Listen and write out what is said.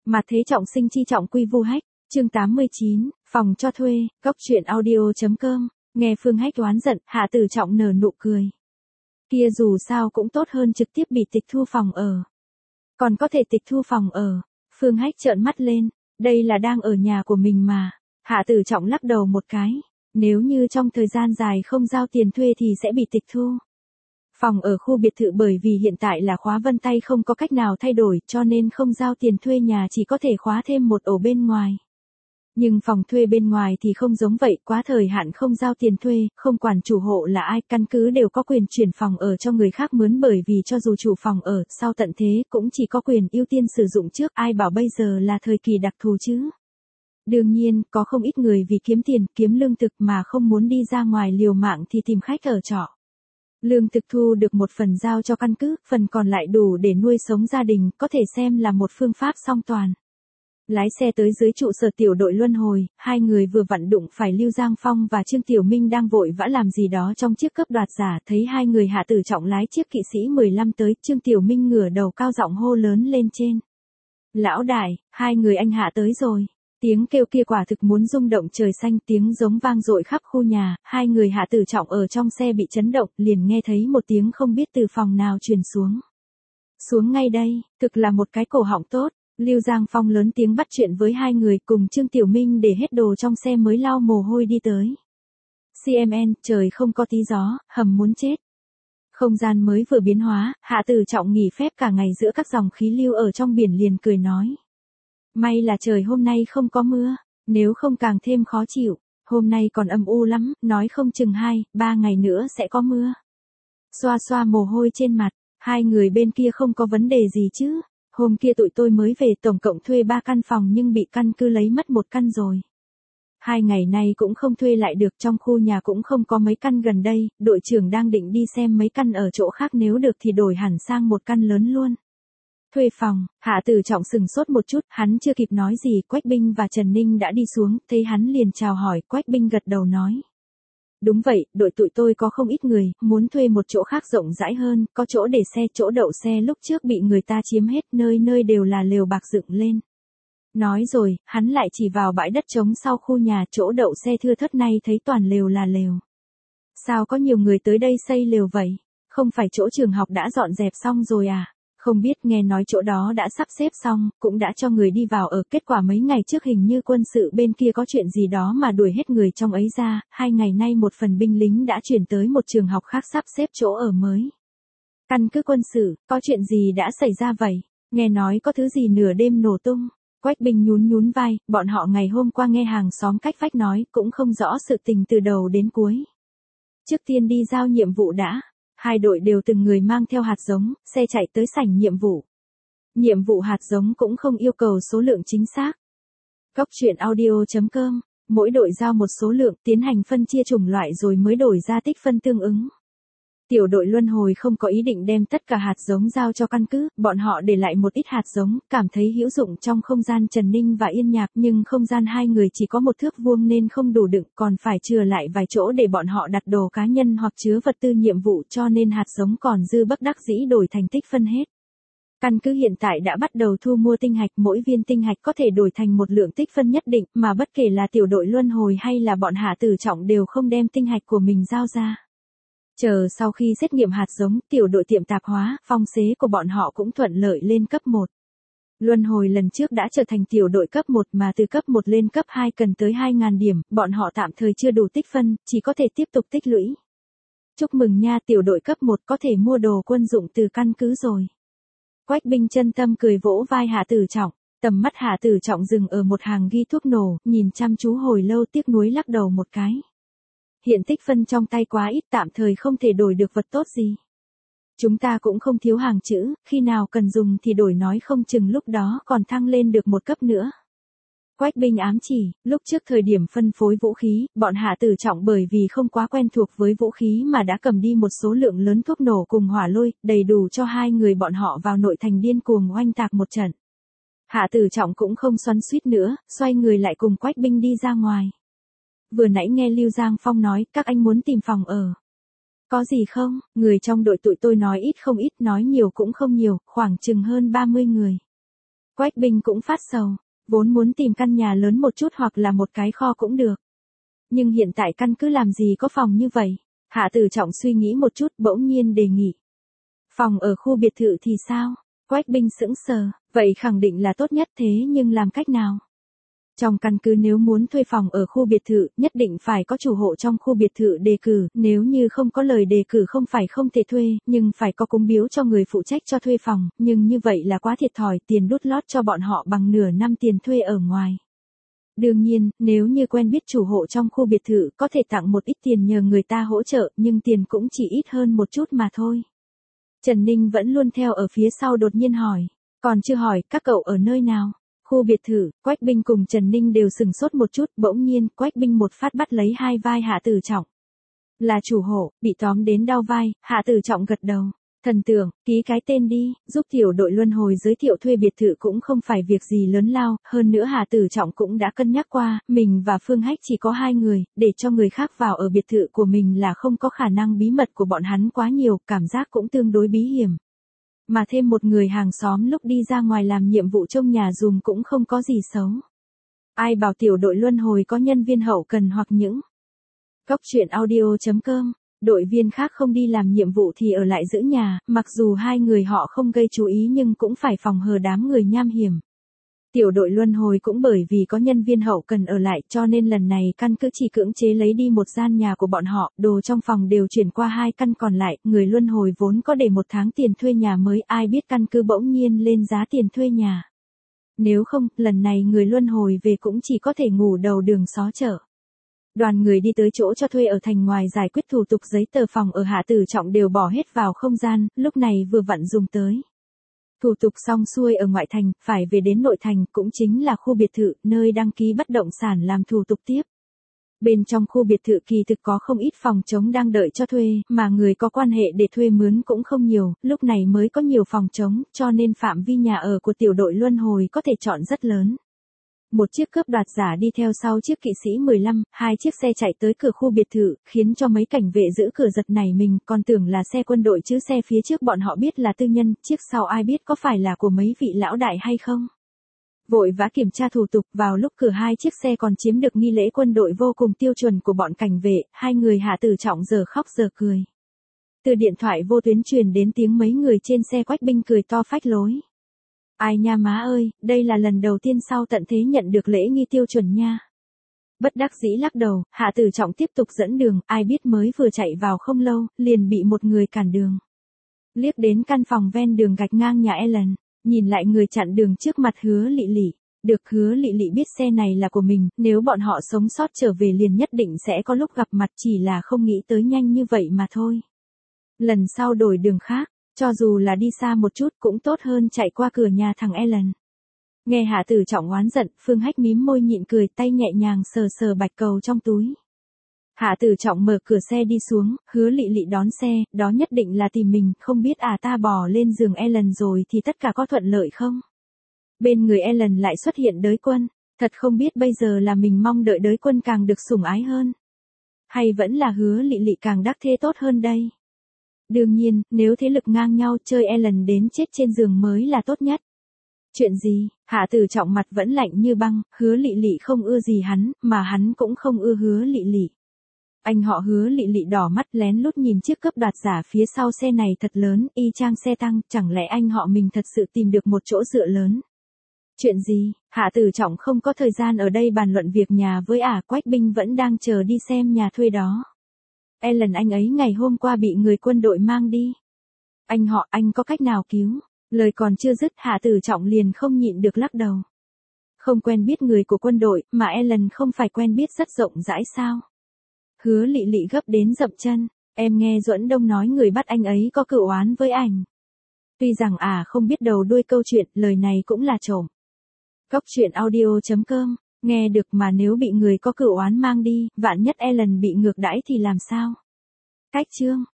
Mà thế trọng sinh chi trọng quy vu hách, chương 89, phòng cho thuê, góc chuyện audio.com, nghe Phương Hách oán giận, Hạ Tử Trọng nở nụ cười. Kia dù sao cũng tốt hơn trực tiếp bị tịch thu phòng ở. Còn có thể tịch thu phòng ở, Phương Hách trợn mắt lên, đây là đang ở nhà của mình mà. Hạ Tử Trọng lắc đầu một cái, nếu như trong thời gian dài không giao tiền thuê thì sẽ bị tịch thu. Phòng ở khu biệt thự bởi vì hiện tại là khóa vân tay không có cách nào thay đổi cho nên không giao tiền thuê nhà chỉ có thể khóa thêm một ổ bên ngoài. Nhưng phòng thuê bên ngoài thì không giống vậy, quá thời hạn không giao tiền thuê, không quản chủ hộ là ai, căn cứ đều có quyền chuyển phòng ở cho người khác mướn bởi vì cho dù chủ phòng ở sau tận thế cũng chỉ có quyền ưu tiên sử dụng trước, ai bảo bây giờ là thời kỳ đặc thù chứ. Đương nhiên, có không ít người vì kiếm tiền, kiếm lương thực mà không muốn đi ra ngoài liều mạng thì tìm khách ở trọ. Lương thực thu được một phần giao cho căn cứ, phần còn lại đủ để nuôi sống gia đình, có thể xem là một phương pháp song toàn. Lái xe tới dưới trụ sở tiểu đội luân hồi, hai người vừa vặn đụng phải Lưu Giang Phong và Trương Tiểu Minh đang vội vã làm gì đó trong chiếc cướp đoạt giả, thấy hai người Hạ Tử Trọng lái chiếc kỵ sĩ 15 tới, Trương Tiểu Minh ngửa đầu cao giọng hô lớn lên trên. Lão đại, hai người anh Hạ tới rồi. Tiếng kêu kia quả thực muốn rung động trời xanh, tiếng giống vang dội khắp khu nhà, hai người Hạ Tử Trọng ở trong xe bị chấn động, liền nghe thấy một tiếng không biết từ phòng nào truyền xuống. Xuống ngay đây, thực là một cái cổ họng tốt. Lưu Giang Phong lớn tiếng bắt chuyện với hai người cùng Trương Tiểu Minh để hết đồ trong xe mới lau mồ hôi đi tới. CMN, trời không có tí gió, hầm muốn chết. Không gian mới vừa biến hóa, Hạ Tử Trọng nghỉ phép cả ngày giữa các dòng khí lưu ở trong biển liền cười nói. May là trời hôm nay không có mưa, nếu không càng thêm khó chịu, hôm nay còn âm u lắm, nói không chừng 2-3 ngày nữa sẽ có mưa. Xoa xoa mồ hôi trên mặt, hai người bên kia không có vấn đề gì chứ. Hôm kia tụi tôi mới về tổng cộng thuê 3 căn phòng nhưng bị căn cứ lấy mất 1 căn rồi. 2 ngày nay cũng không thuê lại được, trong khu nhà cũng không có mấy căn gần đây, đội trưởng đang định đi xem mấy căn ở chỗ khác nếu được thì đổi hẳn sang 1 căn lớn luôn. Thuê phòng, Hạ Tử Trọng sừng sốt một chút, hắn chưa kịp nói gì, Quách Binh và Trần Ninh đã đi xuống, thấy hắn liền chào hỏi, Quách Binh gật đầu nói. Đúng vậy, đội tụi tôi có không ít người, muốn thuê một chỗ khác rộng rãi hơn, có chỗ để xe, chỗ đậu xe lúc trước bị người ta chiếm hết, nơi nơi đều là lều bạc dựng lên. Nói rồi, hắn lại chỉ vào bãi đất trống sau khu nhà, chỗ đậu xe thưa thớt này thấy toàn lều là lều. Sao có nhiều người tới đây xây lều vậy? Không phải chỗ trường học đã dọn dẹp xong rồi à? Không biết, nghe nói chỗ đó đã sắp xếp xong, cũng đã cho người đi vào ở, kết quả mấy ngày trước hình như quân sự bên kia có chuyện gì đó mà đuổi hết người trong ấy ra, 2 ngày nay một phần binh lính đã chuyển tới một trường học khác sắp xếp chỗ ở mới. Căn cứ quân sự, có chuyện gì đã xảy ra vậy? Nghe nói có thứ gì nửa đêm nổ tung. Quách Binh nhún vai, bọn họ ngày hôm qua nghe hàng xóm cách vách nói, cũng không rõ sự tình từ đầu đến cuối. Trước tiên đi giao nhiệm vụ đã. Hai đội đều từng người mang theo hạt giống, xe chạy tới sảnh nhiệm vụ. Nhiệm vụ hạt giống cũng không yêu cầu số lượng chính xác. Góc chuyện audio.com, mỗi đội giao một số lượng, tiến hành phân chia chủng loại rồi mới đổi ra tích phân tương ứng. Tiểu đội luân hồi không có ý định đem tất cả hạt giống giao cho căn cứ, bọn họ để lại một ít hạt giống, cảm thấy hữu dụng trong không gian Trần Ninh và Yên Nhạc, nhưng không gian hai người chỉ có 1 thước vuông nên không đủ đựng, còn phải chừa lại vài chỗ để bọn họ đặt đồ cá nhân hoặc chứa vật tư nhiệm vụ, cho nên hạt giống còn dư bất đắc dĩ đổi thành tích phân hết. Căn cứ hiện tại đã bắt đầu thu mua tinh hạch, mỗi viên tinh hạch có thể đổi thành một lượng tích phân nhất định, mà bất kể là tiểu đội luân hồi hay là bọn Hạ Tử Trọng đều không đem tinh hạch của mình giao ra. Chờ sau khi xét nghiệm hạt giống, tiểu đội tiệm tạp hóa, phong xế của bọn họ cũng thuận lợi lên cấp 1. Luân hồi lần trước đã trở thành tiểu đội cấp 1 mà từ cấp 1 lên cấp 2 cần tới 2.000 điểm, bọn họ tạm thời chưa đủ tích phân, chỉ có thể tiếp tục tích lũy. Chúc mừng nha, tiểu đội cấp 1 có thể mua đồ quân dụng từ căn cứ rồi. Quách Binh chân tâm cười vỗ vai Hạ Tử Trọng, tầm mắt Hạ Tử Trọng dừng ở một hàng ghi thuốc nổ, nhìn chăm chú hồi lâu tiếc nuối lắc đầu một cái. Hiện tích phân trong tay quá ít, tạm thời không thể đổi được vật tốt gì. Chúng ta cũng không thiếu hàng chữ, khi nào cần dùng thì đổi, nói không chừng lúc đó còn thăng lên được 1 cấp nữa. Quách Binh ám chỉ, lúc trước thời điểm phân phối vũ khí, bọn Hạ Tử Trọng bởi vì không quá quen thuộc với vũ khí mà đã cầm đi một số lượng lớn thuốc nổ cùng hỏa lôi, đầy đủ cho hai người bọn họ vào nội thành điên cuồng oanh tạc một trận. Hạ Tử Trọng cũng không xoắn xuýt nữa, xoay người lại cùng Quách Binh đi ra ngoài. Vừa nãy nghe Lưu Giang Phong nói, các anh muốn tìm phòng ở. Có gì không? Người trong đội tụi tôi nói ít không ít, nói nhiều cũng không nhiều, khoảng chừng hơn 30 người. Quách Binh cũng phát sầu, vốn muốn tìm căn nhà lớn một chút hoặc là một cái kho cũng được. Nhưng hiện tại căn cứ làm gì có phòng như vậy? Hạ Tử Trọng suy nghĩ một chút bỗng nhiên đề nghị. Phòng ở khu biệt thự thì sao? Quách Binh sững sờ, vậy khẳng định là tốt nhất thế nhưng làm cách nào? Trong căn cứ nếu muốn thuê phòng ở khu biệt thự, nhất định phải có chủ hộ trong khu biệt thự đề cử, nếu như không có lời đề cử không phải không thể thuê, nhưng phải có cúng biếu cho người phụ trách cho thuê phòng, nhưng như vậy là quá thiệt thòi, tiền đút lót cho bọn họ bằng nửa năm tiền thuê ở ngoài. Đương nhiên, nếu như quen biết chủ hộ trong khu biệt thự có thể tặng một ít tiền nhờ người ta hỗ trợ, nhưng tiền cũng chỉ ít hơn một chút mà thôi. Trần Ninh vẫn luôn theo ở phía sau đột nhiên hỏi, còn chưa hỏi, các cậu ở nơi nào? Khu biệt thự, Quách Binh cùng Trần Ninh đều sừng sốt một chút, bỗng nhiên, Quách Binh một phát bắt lấy hai vai Hạ Tử Trọng. Là chủ hộ, bị tóm đến đau vai, Hạ Tử Trọng gật đầu. Thần tượng, ký cái tên đi, giúp tiểu đội luân hồi giới thiệu thuê biệt thự cũng không phải việc gì lớn lao, hơn nữa Hạ Tử Trọng cũng đã cân nhắc qua, mình và Phương Hách chỉ có 2 người, để cho người khác vào ở biệt thự của mình là không có khả năng bí mật của bọn hắn quá nhiều, cảm giác cũng tương đối bí hiểm. Mà thêm một người hàng xóm lúc đi ra ngoài làm nhiệm vụ trong nhà dùm cũng không có gì xấu. Ai bảo tiểu đội luân hồi có nhân viên hậu cần hoặc những Cóc truyện audio.com, đội viên khác không đi làm nhiệm vụ thì ở lại giữ nhà, mặc dù 2 người họ không gây chú ý nhưng cũng phải phòng hờ đám người nham hiểm. Tiểu đội luân hồi cũng bởi vì có nhân viên hậu cần ở lại cho nên lần này căn cứ chỉ cưỡng chế lấy đi một gian nhà của bọn họ, đồ trong phòng đều chuyển qua 2 căn còn lại, người luân hồi vốn có để 1 tháng tiền thuê nhà mới, ai biết căn cứ bỗng nhiên lên giá tiền thuê nhà. Nếu không, lần này người luân hồi về cũng chỉ có thể ngủ đầu đường xó chợ. Đoàn người đi tới chỗ cho thuê ở thành ngoài giải quyết thủ tục giấy tờ phòng ở Hạ Tử Trọng đều bỏ hết vào không gian, lúc này vừa vặn dùng tới. Thủ tục xong xuôi ở ngoại thành, phải về đến nội thành, cũng chính là khu biệt thự, nơi đăng ký bất động sản làm thủ tục tiếp. Bên trong khu biệt thự kỳ thực có không ít phòng trống đang đợi cho thuê, mà người có quan hệ để thuê mướn cũng không nhiều, lúc này mới có nhiều phòng trống, cho nên phạm vi nhà ở của tiểu đội luân hồi có thể chọn rất lớn. Một chiếc cướp đoạt giả đi theo sau chiếc kỵ sĩ 15, 2 chiếc xe chạy tới cửa khu biệt thự, khiến cho mấy cảnh vệ giữ cửa giật nảy mình, còn tưởng là xe quân đội chứ xe phía trước bọn họ biết là tư nhân, chiếc sau ai biết có phải là của mấy vị lão đại hay không. Vội vã kiểm tra thủ tục, vào lúc cửa 2 chiếc xe còn chiếm được nghi lễ quân đội vô cùng tiêu chuẩn của bọn cảnh vệ, 2 người Hạ Tử Trọng giờ khóc giờ cười. Từ điện thoại vô tuyến truyền đến tiếng mấy người trên xe Quách Binh cười to phách lối. Ai nha má ơi, đây là lần đầu tiên sau tận thế nhận được lễ nghi tiêu chuẩn nha. Bất đắc dĩ lắc đầu, Hạ Tử Trọng tiếp tục dẫn đường, ai biết mới vừa chạy vào không lâu, liền bị một người cản đường. Liếc đến căn phòng ven đường gạch ngang nhà Ellen, nhìn lại người chặn đường trước mặt Hứa Lị Lị. Được Hứa Lị Lị biết xe này là của mình, nếu bọn họ sống sót trở về liền nhất định sẽ có lúc gặp mặt, chỉ là không nghĩ tới nhanh như vậy mà thôi. Lần sau đổi đường khác. Cho dù là đi xa một chút cũng tốt hơn chạy qua cửa nhà thằng Ellen. Nghe Hạ Tử Trọng oán giận, Phương Hách mím môi nhịn cười, tay nhẹ nhàng sờ sờ bạch cầu trong túi. Hạ Tử Trọng mở cửa xe đi xuống, Hứa Lị Lị đón xe, đó nhất định là tìm mình, không biết ta bò lên giường Ellen rồi thì tất cả có thuận lợi không? Bên người Ellen lại xuất hiện đới quân, thật không biết bây giờ là mình mong đợi đới quân càng được sủng ái hơn. Hay vẫn là Hứa Lị Lị càng đắc thê tốt hơn đây? Đương nhiên, nếu thế lực ngang nhau chơi Ellen đến chết trên giường mới là tốt nhất. Chuyện gì? Hạ Tử Trọng mặt vẫn lạnh như băng, Hứa Lị Lị không ưa gì hắn, mà hắn cũng không ưa Hứa Lị Lị. Anh họ Hứa Lị Lị đỏ mắt lén lút nhìn chiếc cướp đoạt giả phía sau xe này thật lớn, y chang xe tăng, chẳng lẽ anh họ mình thật sự tìm được một chỗ dựa lớn? Chuyện gì? Hạ Tử Trọng không có thời gian ở đây bàn luận việc nhà với Quách Binh vẫn đang chờ đi xem nhà thuê đó. Ellen anh ấy ngày hôm qua bị người quân đội mang đi. Anh họ, anh có cách nào cứu? Lời còn chưa dứt Hạ Tử Trọng liền không nhịn được lắc đầu. Không quen biết người của quân đội, mà Ellen không phải quen biết rất rộng rãi sao? Hứa Lị Lị gấp đến dậm chân, em nghe Duẫn Đông nói người bắt anh ấy có cựu oán với ảnh. Tuy rằng không biết đầu đuôi câu chuyện, lời này cũng là trộm. Cóc truyện audio.com, nghe được mà nếu bị người có cựu oán mang đi, vạn nhất Ellen bị ngược đãi thì làm sao? Cách chương